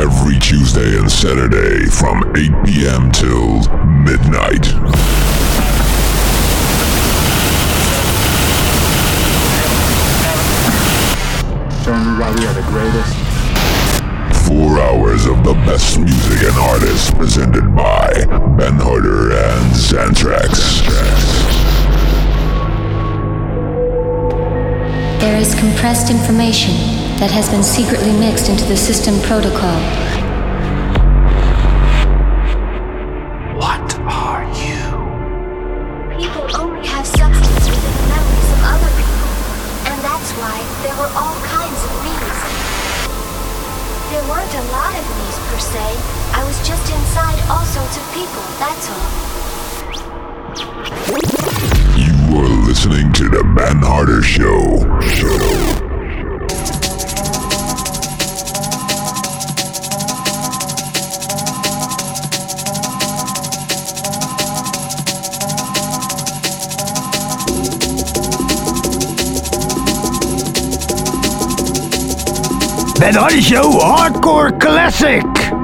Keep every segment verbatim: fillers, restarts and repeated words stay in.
every Tuesday and Saturday from eight p.m. till midnight. Everybody are the greatest. Four hours of the best music and artists presented by Ben Harder and Xantrax. There is compressed information that has been secretly mixed into the system protocol. What are you? People only have substance within the memories of other people, and that's why there were all kinds of me's. There weren't a lot of me's per se. I was just inside all sorts of people, that's all. You are listening to the Ben Harder Show. Show. Ben Harder Show Hardcore Classic.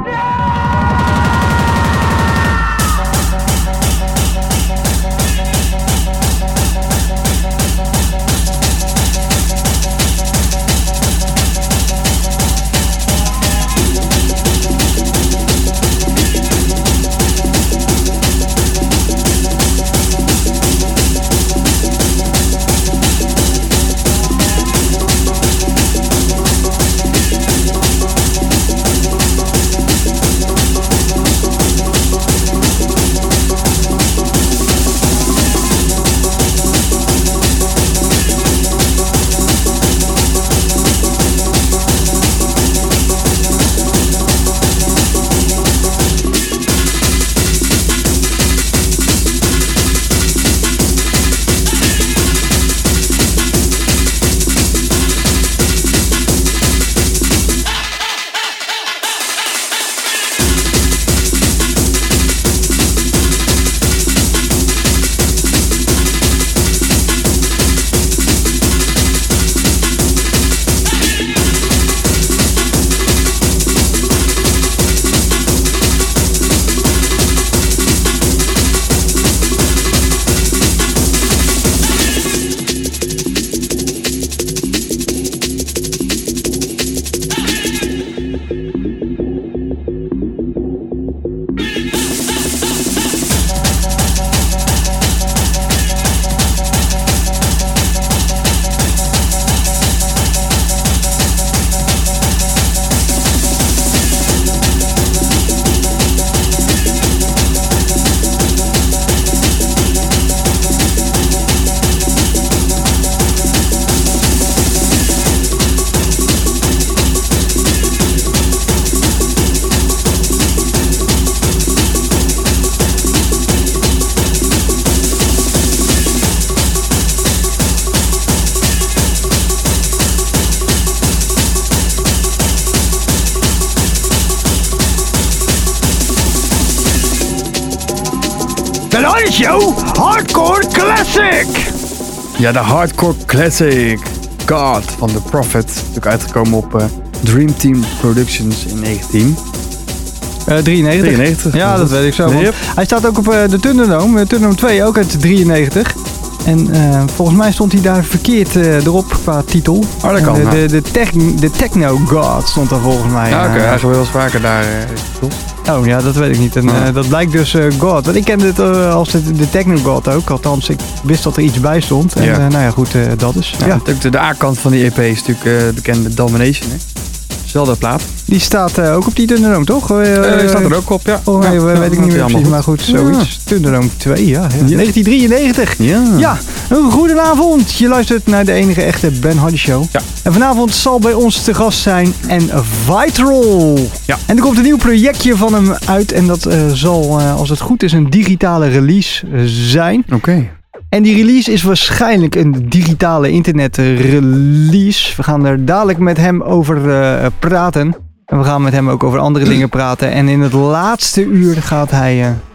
Ben Harder Show Hardcore Classic. Ja, de Hardcore Classic God van The Prophet. Natuurlijk uitgekomen op uh, Dream Team Productions in negentien Uh, drieënnegentig. drieënnegentig. Ja, dat weet ik zo. Yep. Hij staat ook op uh, de Thunderdome. Uh, Thunderdome twee, ook uit drieënnegentig. En uh, volgens mij stond hij daar verkeerd uh, erop qua titel. Oh, dat kan. Uh, nou. de, de, tech, de Techno God stond daar volgens mij. Ja, oké. Okay. Hij gaat wel eens vaker daar. Uh, oh ja, dat weet ik niet. En, uh, dat blijkt dus uh, God. Want ik kende het uh, als de, de Techno God ook. Althans, ik wist dat er iets bij stond. En ja. uh, nou ja, goed, uh, dat is. Ja, Ja. natuurlijk de A-kant van die E P is natuurlijk uh, de bekende Domination. Hè? Zelfde plaat. Die staat uh, ook op die Thunderdome, toch? Uh, Uh, staat er ook op, ja. Oh, nee, ja, weet ja, ik niet meer precies, goed. maar goed, zoiets. Ja. Thunderdome twee, ja. ja. Ja. negentien drieënnegentig. Ja. Ja, een goedenavond. Je luistert naar de enige echte Ben Harder Show. Ja. En vanavond zal bij ons te gast zijn en Vitrol. Ja. En er komt een nieuw projectje van hem uit. En dat uh, zal, uh, als het goed is, een digitale release uh, zijn. Oké. Okay. En die release is waarschijnlijk een digitale internet release. We gaan er dadelijk met hem over uh, praten. En we gaan met hem ook over andere dingen praten. En in het laatste uur gaat hij uh,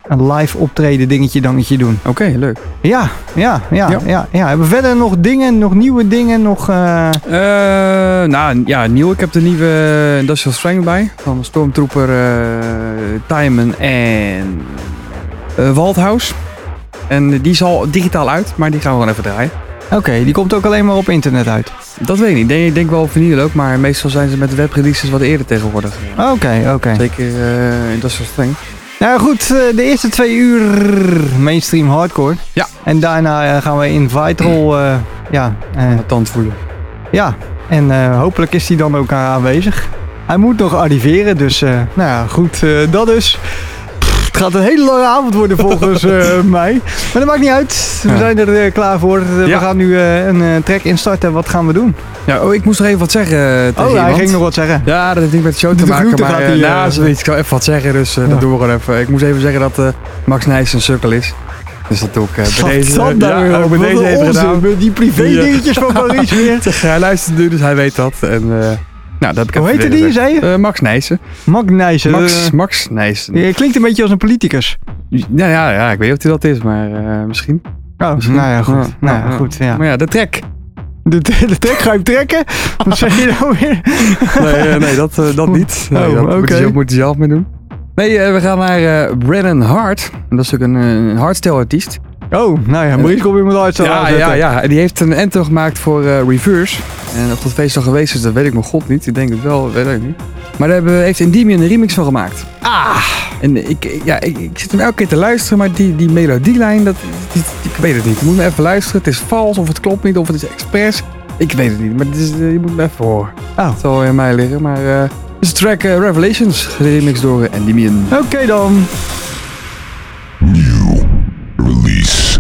een live optreden dingetje dangetje doen. Oké, okay, leuk. Ja, ja, ja, ja, ja, ja. Hebben we verder nog dingen, nog nieuwe dingen, nog... Uh... Uh, nou, ja, nieuw. Ik heb de nieuwe Industrial Strength bij. Van Stormtrooper, uh, Timon en uh, Waldhaus. En die is al digitaal uit, maar die gaan we gewoon even draaien. Oké, okay, die komt ook alleen maar op internet uit? Dat weet ik niet. Ik denk, ik denk wel op vinyl ook, maar meestal zijn ze met de webreleases wat eerder tegenwoordig. Oké, okay, oké. Okay. Zeker uh, Industrial Strength. Nou goed, de eerste twee uur mainstream hardcore. Ja. En daarna gaan we in Vital, uh, ja... Uh, tand voelen. Ja, en uh, hopelijk is hij dan ook aanwezig. Hij moet nog arriveren, dus uh, nou ja, goed, uh, dat dus. Pff, het gaat een hele lange avond worden volgens uh, mij. Maar dat maakt niet uit, we ja. zijn er uh, klaar voor. Uh, ja. We gaan nu uh, een uh, track instarten, wat gaan we doen? Ja, oh, ik moest nog even wat zeggen uh, tegen Oh, iemand. hij ging nog wat zeggen. Ja, dat heeft niet met de show te de maken, maar hij, uh, nou, zoiets. Ik kan even wat zeggen, dus uh, ja. dat doen we gewoon even. Ik moest even zeggen dat uh, Max Nijs een sukkel is. Dus dat doe ik uh, bij deze, uh, ja, ja, bij deze even gedaan. Die privé dingetjes van Maurice weer. Hij luistert nu, dus hij weet dat. En, uh, nou, dat heb ik Hoe heette die, zei je? Uh, Max Nijssen. Max Nijssen. Max, uh, Max Nijssen. Je klinkt een beetje als een politicus. Ja, ja, ja, ik weet niet of hij dat is, maar uh, misschien. Oh, misschien. Nou ja, goed. Ja, nou, ja, ja. goed ja. Maar ja, de track. De, de track ga je trekken? Wat zeg je nou weer? nee, uh, nee, dat, uh, dat niet. Nee, oh, dat okay. moet je, moet je zelf mee doen. Nee, uh, we gaan naar uh, Brennan Hart. Dat is ook een, een hardstyle artiest. Oh, nou ja, Maurice komt weer met hardstyle ja, ja, ja, en die heeft een anthem gemaakt voor uh, Reverse. En of dat feest al geweest is, dat weet ik mijn god niet. Ik denk het wel, weet ik niet. Maar daar hebben, heeft Endymion een remix van gemaakt. Ah! En ik, ja, ik, ik zit hem elke keer te luisteren, maar die, die melodielijn, dat, die, die, ik weet het niet. Je moet me even luisteren. Het is vals, of het klopt niet, of het is expres. Ik weet het niet, maar het is, uh, je moet me even horen. Oh. Het zal in mij liggen, maar... Uh, het is de track uh, Revelations, geremixed door uh, Endymion. Oké okay, dan. New release.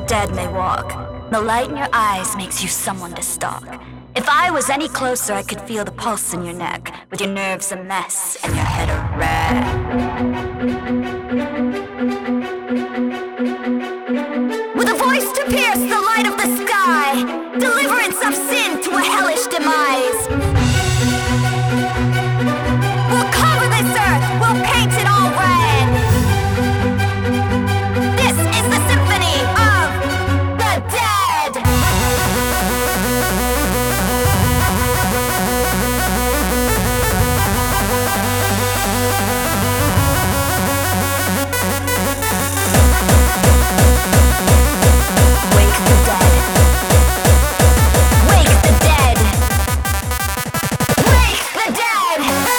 dead may walk. The light in your eyes makes you someone to stalk. If I was any closer, I could feel the pulse in your neck, with your nerves a mess and your head a wreck. With a voice to pierce the light of the sky, deliverance of sin to a hellish demise. We'll cover this earth, we'll paint it all red. This is the symphony of the dead. Wake the dead. Wake the dead. Wake the dead.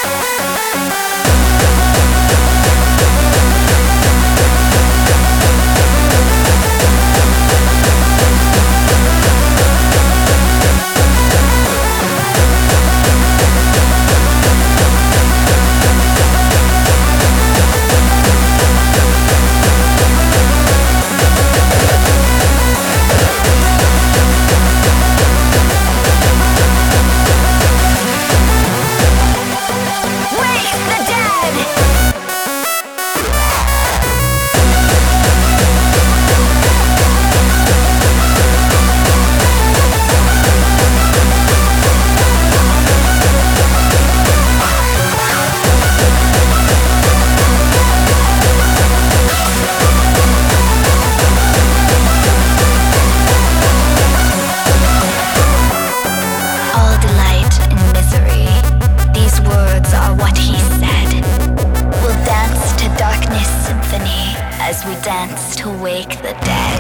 Wake the dead. All delight in misery. These words are what he said. We'll dance to darkness symphony as we dance to wake the dead.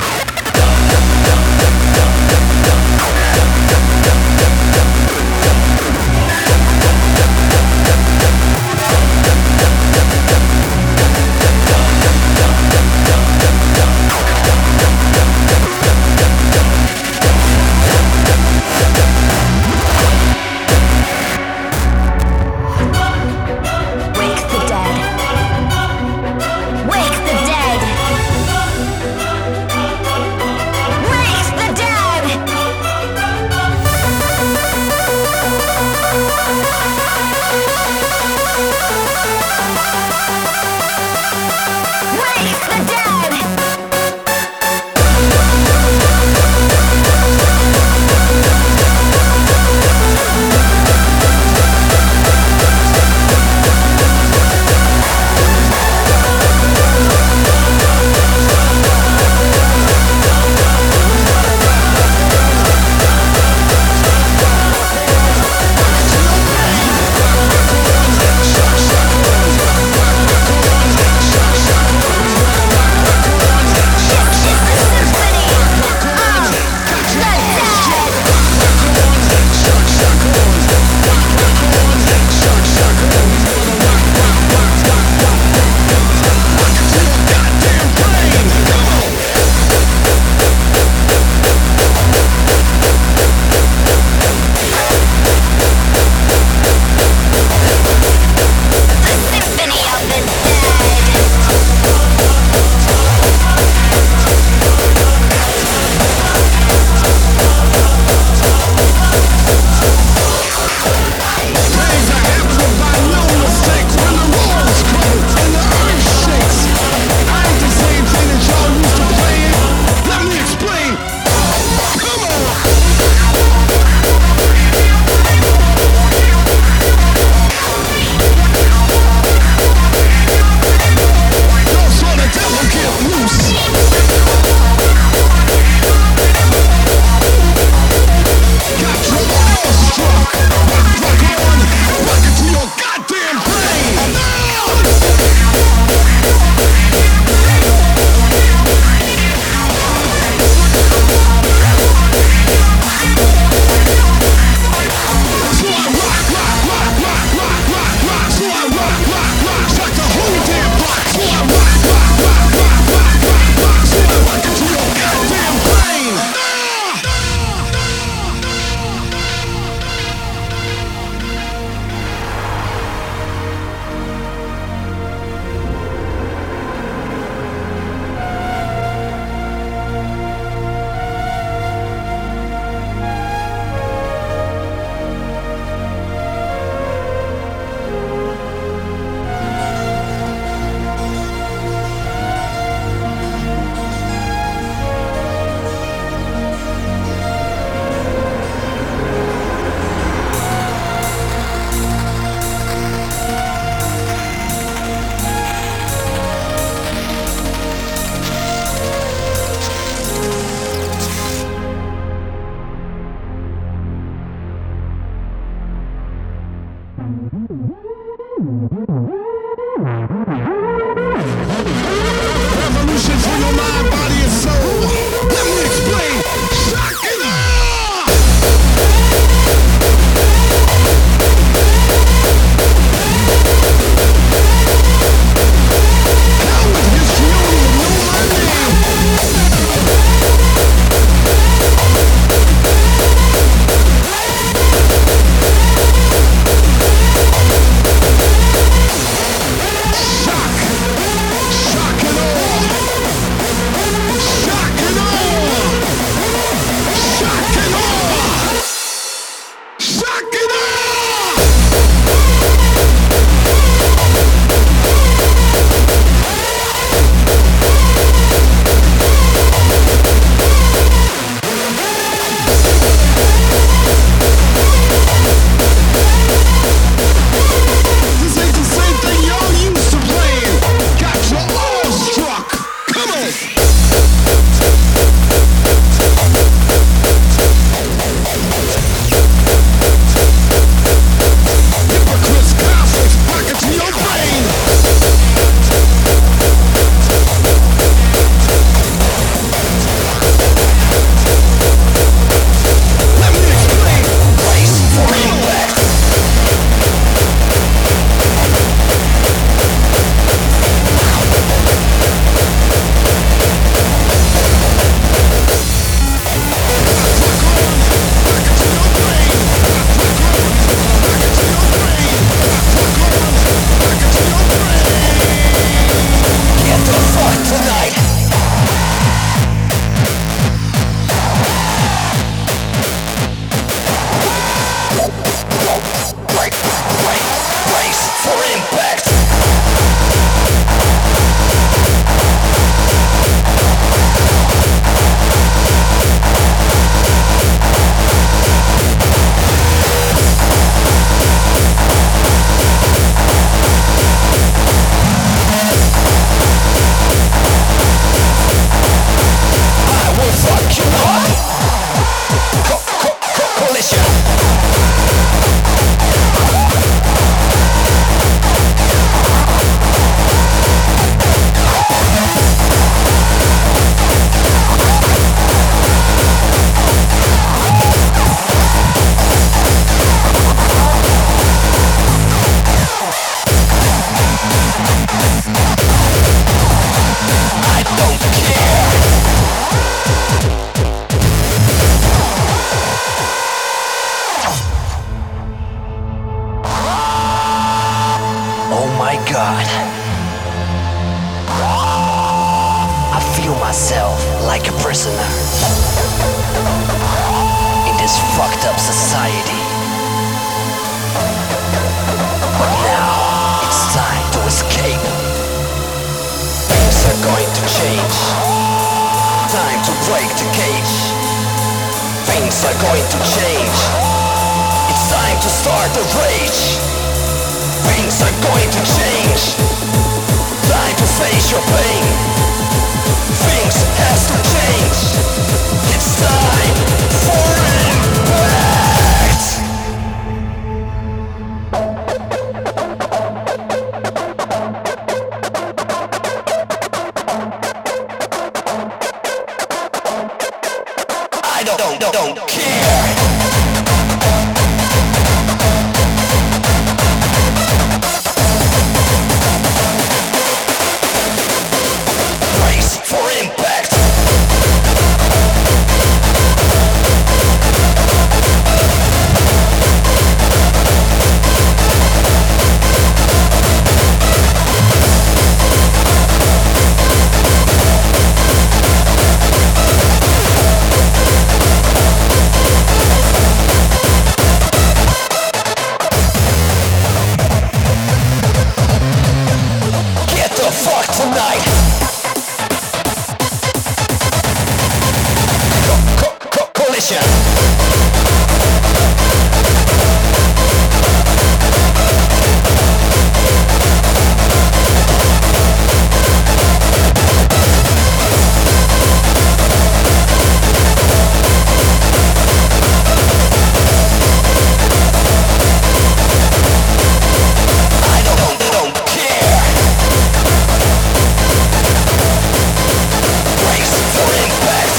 Wake the dead. Wake the dead. Wake the dead. don't care. Oh my God. I feel myself like a prisoner in this fucked up society. But now it's time to escape. Things are going to change. Time to break the cage. Things are going to change. It's time to start the rage. Things are going to change. Time to face your pain. Things has to change. It's time for impact. I don't, don't, don't, don't care. For impact. Get the fuck tonight. Collision. I don't, don't, don't care. Brace for impact.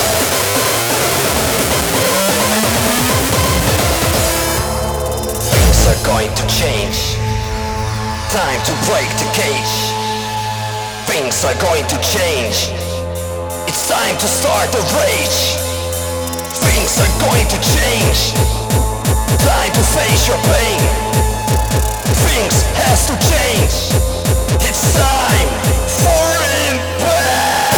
Things are going to change. Time to break the cage. Things are going to change. It's time to start the rage. Things are going to change. Time to face your pain. Things has to change. It's time for impact.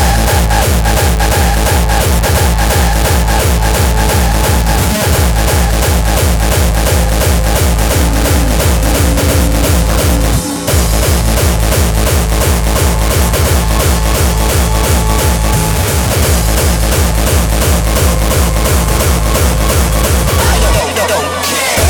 I don't, don't, don't care.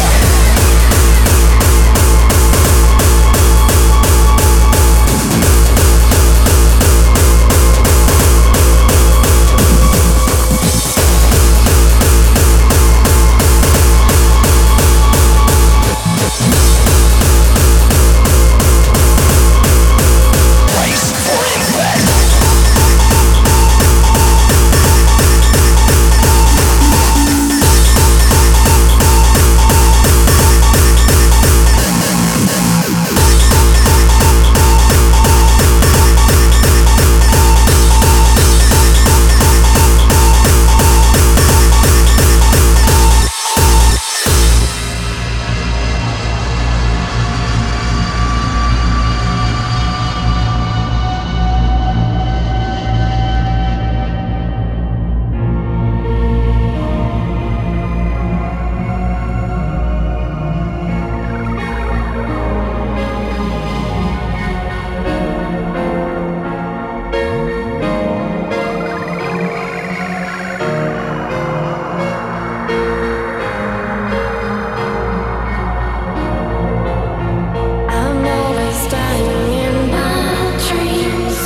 Brace for impact. I'm always dying in my dreams.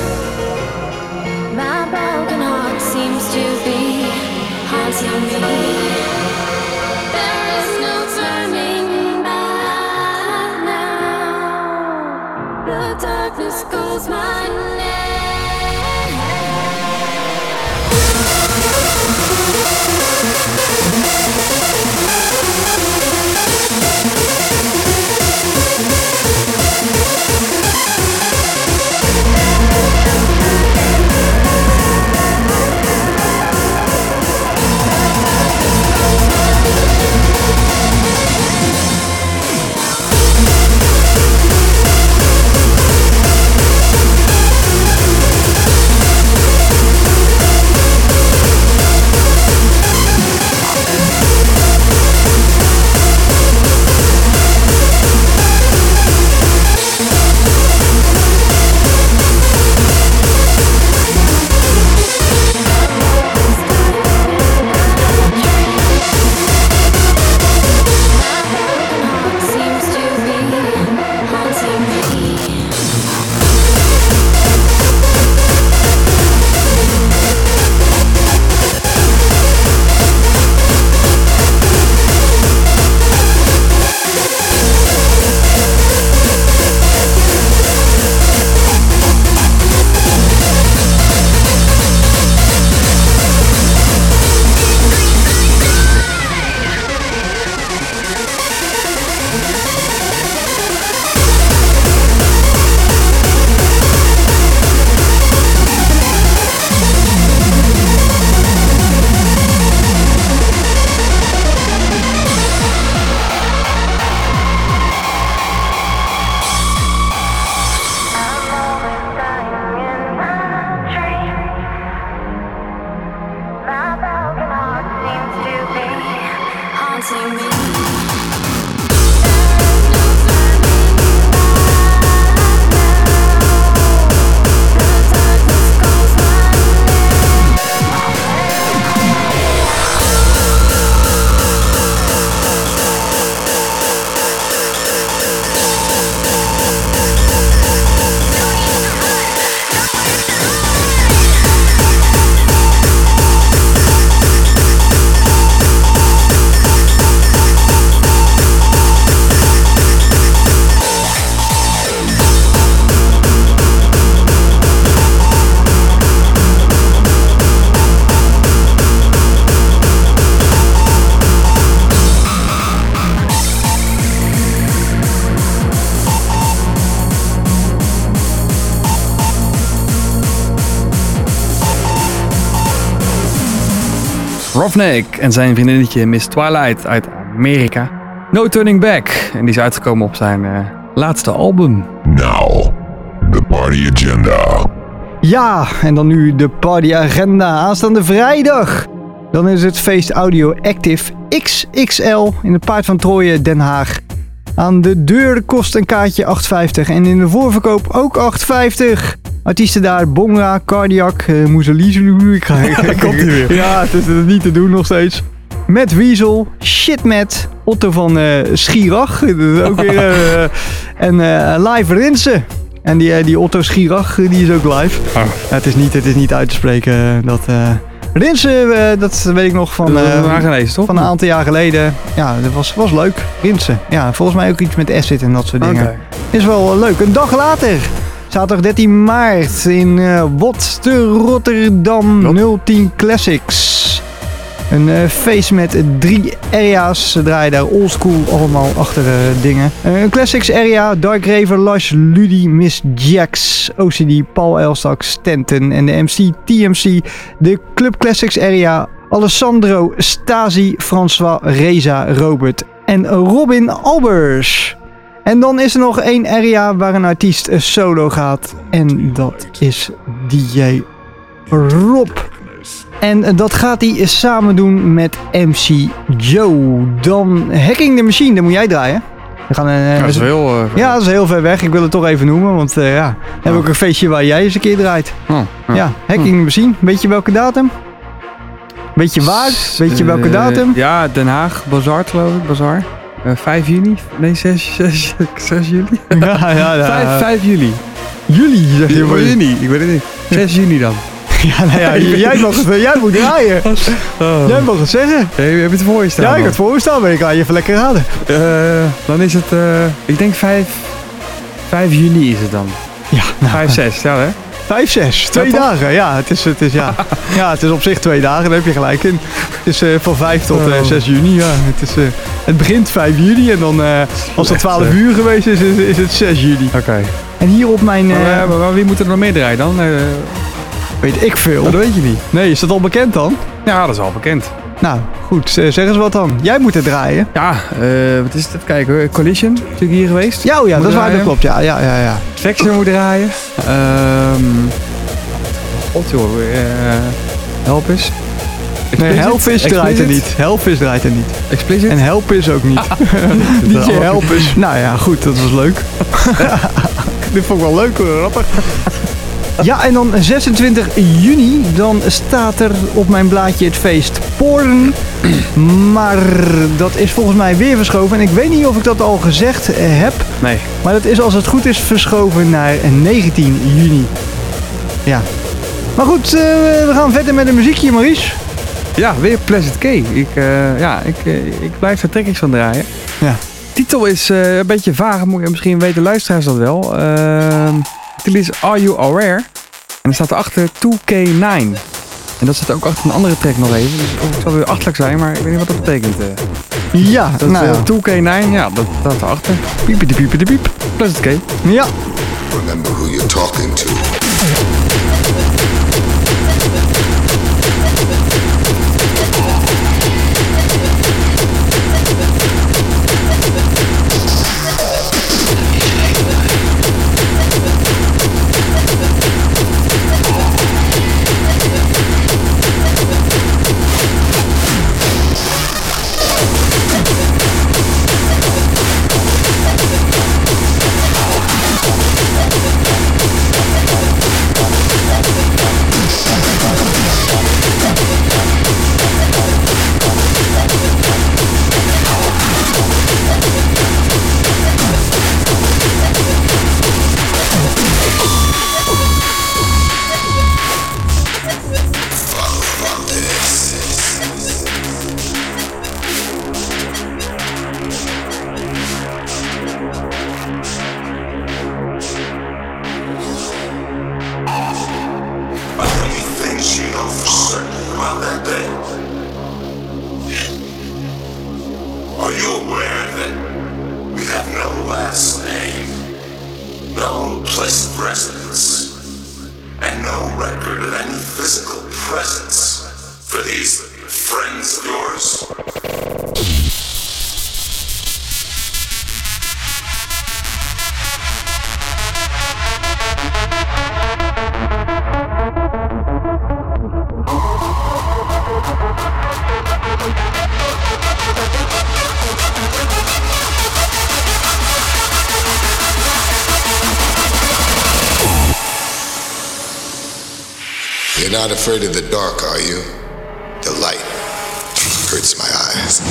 My broken heart seems to be haunting me. There is no turning back now. The darkness calls my name. Roughneck en zijn vriendinnetje Miss Twilight uit Amerika. No Turning Back. En die is uitgekomen op zijn uh, laatste album. Now, the party agenda. Ja, en dan nu de partyagenda. Aanstaande vrijdag. Dan is het feest Audio Active X X L in het Paard van Troje, Den Haag. Aan de deur kost een kaartje acht vijftig en in de voorverkoop ook acht vijftig. Artiesten daar, Bonga, Cardiac, uh, Moezelies, ik ga Komt ie weer. Ja, het is het niet te doen nog steeds. Matt Weasel, Shitmat, Otto van uh, Schirach, dat is ook weer, uh, en uh, live Rinsen. En die, uh, die Otto Schirach, die is ook live. Oh. Ja, het, is niet, het is niet uit te spreken uh, dat... Uh, Rinsen, uh, dat weet ik nog van, uh, gelezen, van een aantal jaar geleden. Ja, dat was, was leuk. Rinsen. Ja, volgens mij ook iets met acid en dat soort dingen. Okay. Is wel leuk. Een dag later, zaterdag dertien maart in uh, Wat te Rotterdam Wat? nul tien Classics. Een uh, feest met drie area's. Ze draaien daar oldschool allemaal achter uh, dingen. Uh, een Classics area, Dark Raver, Lush, Ludi, Miss Jax, O C D, Paul Elstak, Stanton en de M C T M C. De Club Classics area, Alessandro, Stasi, François, Reza, Robert en Robin Albers. En dan is er nog één area waar een artiest solo gaat. En dat is D J Rob. En dat gaat hij samen doen met M C Joe. Dan Hacking the Machine, dat moet jij draaien. We gaan, uh, dat is heel, uh, ja, dat is heel ver weg. Ik wil het toch even noemen, want uh, ja, we hebben ook een feestje waar jij eens een keer draait. Oh, ja. ja, Hacking the Machine. Weet je welke datum? Weet je waar? Weet je welke datum? Uh, ja, Den Haag, Bazaar geloof ik, Bazaar. Uh, vijf juni? Nee, zes juli? Ja, ja, ja. vijf, vijf juli. Juli, zeg je maar. Juni, ik weet het niet. zes juni dan. Ja, nou ja, jij, mag het, jij moet draaien. Oh. Jij mag het zeggen. Hey, heb je het voor je staan? Ja, ik heb het voor je staan, maar ik ga je even lekker raden. Uh, dan is het, uh, ik denk vijf juni is het dan. Ja, nou, vijf zes, ja hè? vijf zes, twee ja, dagen. Ja, het is, het is, ja. ja, het is op zich twee dagen, daar heb je gelijk in. Het is uh, van vijf tot uh, zes juni, ja. Het, is, uh, het begint vijf juni en dan, uh, als het twaalf uur geweest is, is, is het zes juli. Oké. Okay. En hier op mijn... Uh, maar, maar, maar wie moet er nog meer draaien dan? Uh, Weet ik veel. Dat weet je niet. Nee, is dat al bekend dan? Ja, dat is al bekend. Nou, goed. Zeg eens wat dan. Jij moet het draaien. Ja, uh, wat is het? Even kijken hoor. Collision, natuurlijk hier geweest. Ja, oh ja, moet dat is waar, dat klopt. Ja, ja, ja. ja. Vexer moet draaien. Um, God joh, uh, Helpis. Nee, Helpis draait er niet. Helpis draait er niet. Explicit? En Helpis ook niet. D J Helpis. Nou ja, goed. Dat was leuk. Dit vond ik wel leuk hoor. Grappig. Ja, en dan zesentwintig juni, dan staat er op mijn blaadje het feest Porn. Maar dat is volgens mij weer verschoven. En ik weet niet of ik dat al gezegd heb. Nee. Maar dat is als het goed is verschoven naar negentien juni. Ja. Maar goed, uh, we gaan verder met een muziekje, Maurice. Ja, weer Pleasant K. Ik, uh, ja, ik, uh, ik blijf er trekkings van draaien. Ja. Titel is uh, een beetje vaag, moet je misschien weten, luisteraars dat wel. Uh, Het is Are You Aware? En er staat erachter two K nine. En dat zit ook achter een andere track nog even. Dus het zal weer achterlijk zijn, maar ik weet niet wat dat betekent. Uh. Ja, dat, nou ja. Uh, two K nine, ja, dat staat erachter. Piepie de piepie de piep. Pleasant K. Ja. Remember who you're talking to. friends of yours. You're not afraid of the dark, are you? The light hurts my eyes.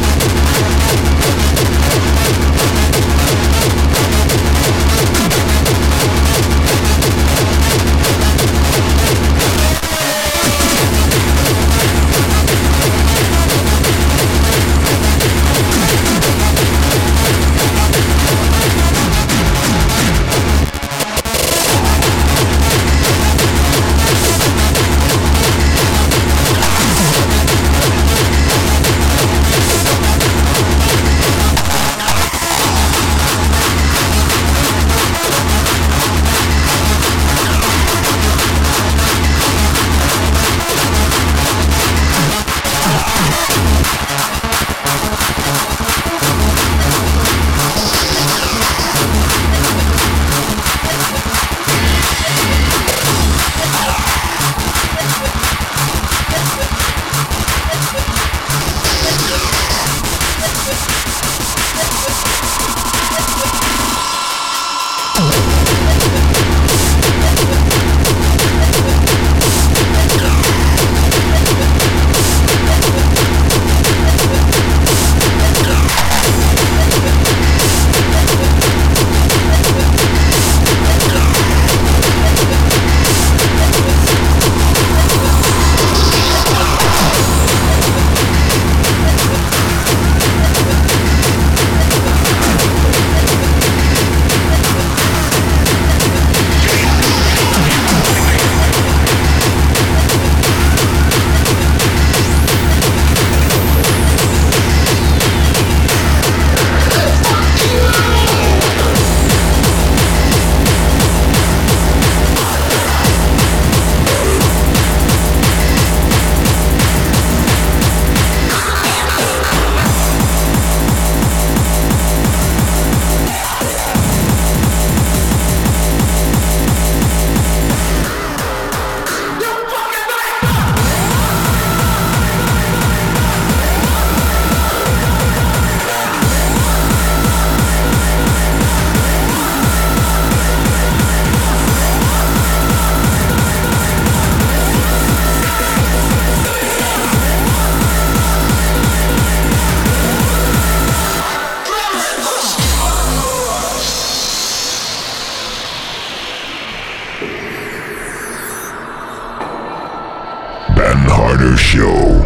Ben Harder Show.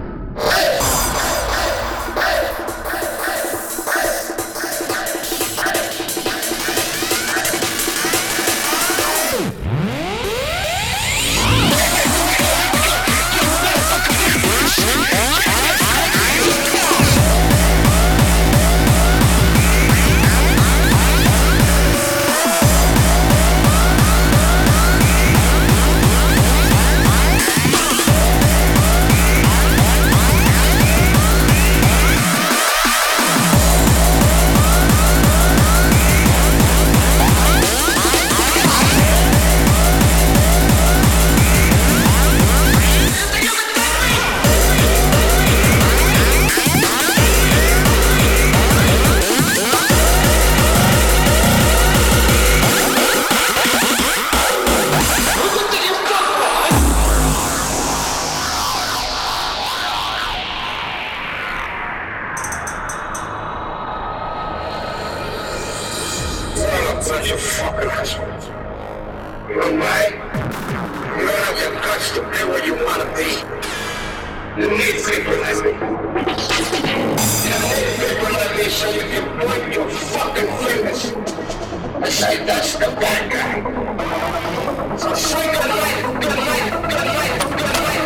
Bunch of fucking assholes. You know why? You don't have the guts to be where you want to be. You need people like me. You need people like me so you can point your fucking fingers and say that's the bad guy. So swing the light, good light, good light, good light.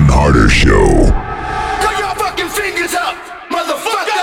Harder Show. Put your fucking fingers up, motherfucker!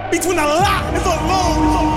between the lock and the load.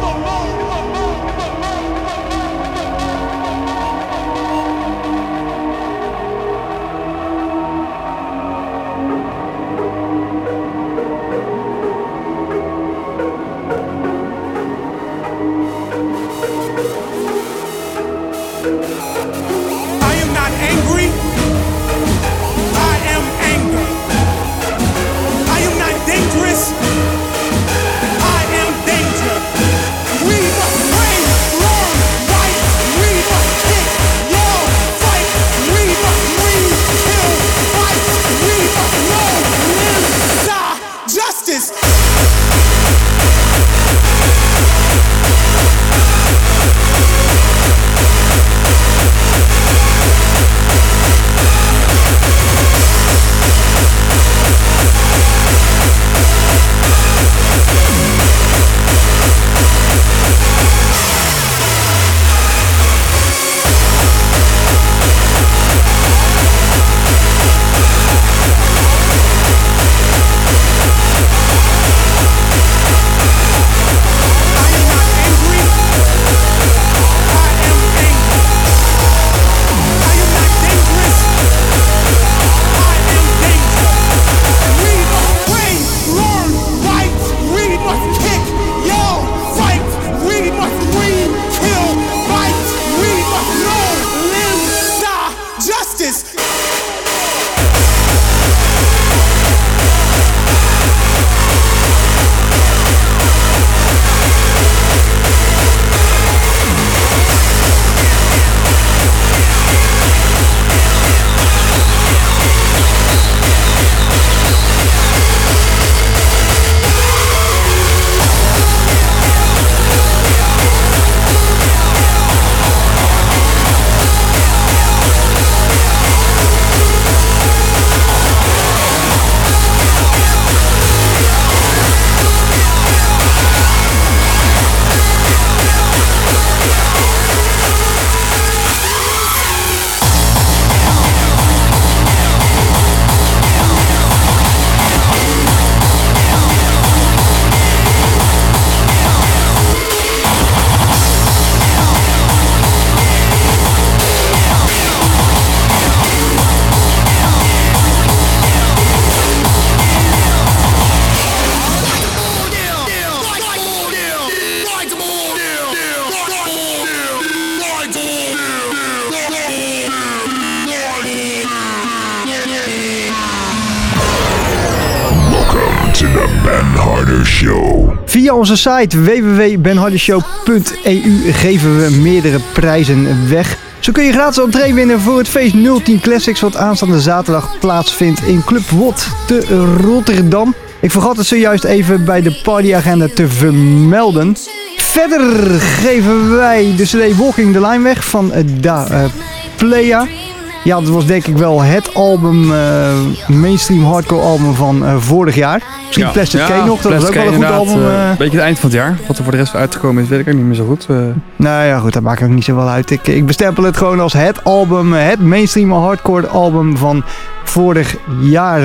Via onze site w w w punt ben harder show punt e u geven we meerdere prijzen weg. Zo kun je gratis entree winnen voor het feest nul tien Classics wat aanstaande zaterdag plaatsvindt in Club Wot te Rotterdam. Ik vergat het zojuist even bij de partyagenda te vermelden. Verder geven wij de cd Walking the Line weg van Da uh, Playa. Ja, dat was denk ik wel het album, uh, mainstream hardcore album van uh, vorig jaar. Misschien ja. Plastic ja, K nog, dat Plastic was ook wel een goed album. Een uh, beetje het eind van het jaar. Wat er voor de rest uitgekomen is, weet ik ook niet meer zo goed. Uh. Nou ja, goed, dat maakt ook niet zoveel uit. Ik, ik bestempel het gewoon als het album, het mainstream hardcore album van vorig jaar.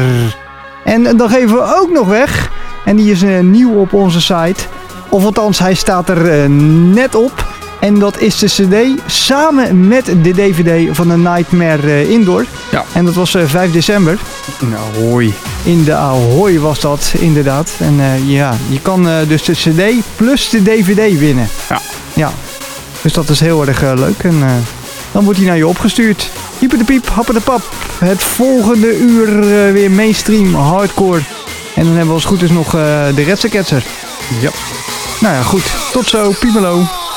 En dan geven we ook nog weg, en die is uh, nieuw op onze site. Of althans, hij staat er uh, net op. En dat is de cd samen met de dvd van de Nightmare uh, Indoor. Ja. En dat was uh, vijf december. In de Ahoy. In de Ahoy was dat, inderdaad. En uh, ja, je kan uh, dus de cd plus de dvd winnen. Ja. Ja. Dus dat is heel erg uh, leuk. En uh, dan wordt hij naar je opgestuurd. Hyper de piep, happen de pap. Het volgende uur uh, weer mainstream hardcore. En dan hebben we als het goed is nog uh, de Retseketser. Ja. Nou ja, goed. Tot zo. Piemelo.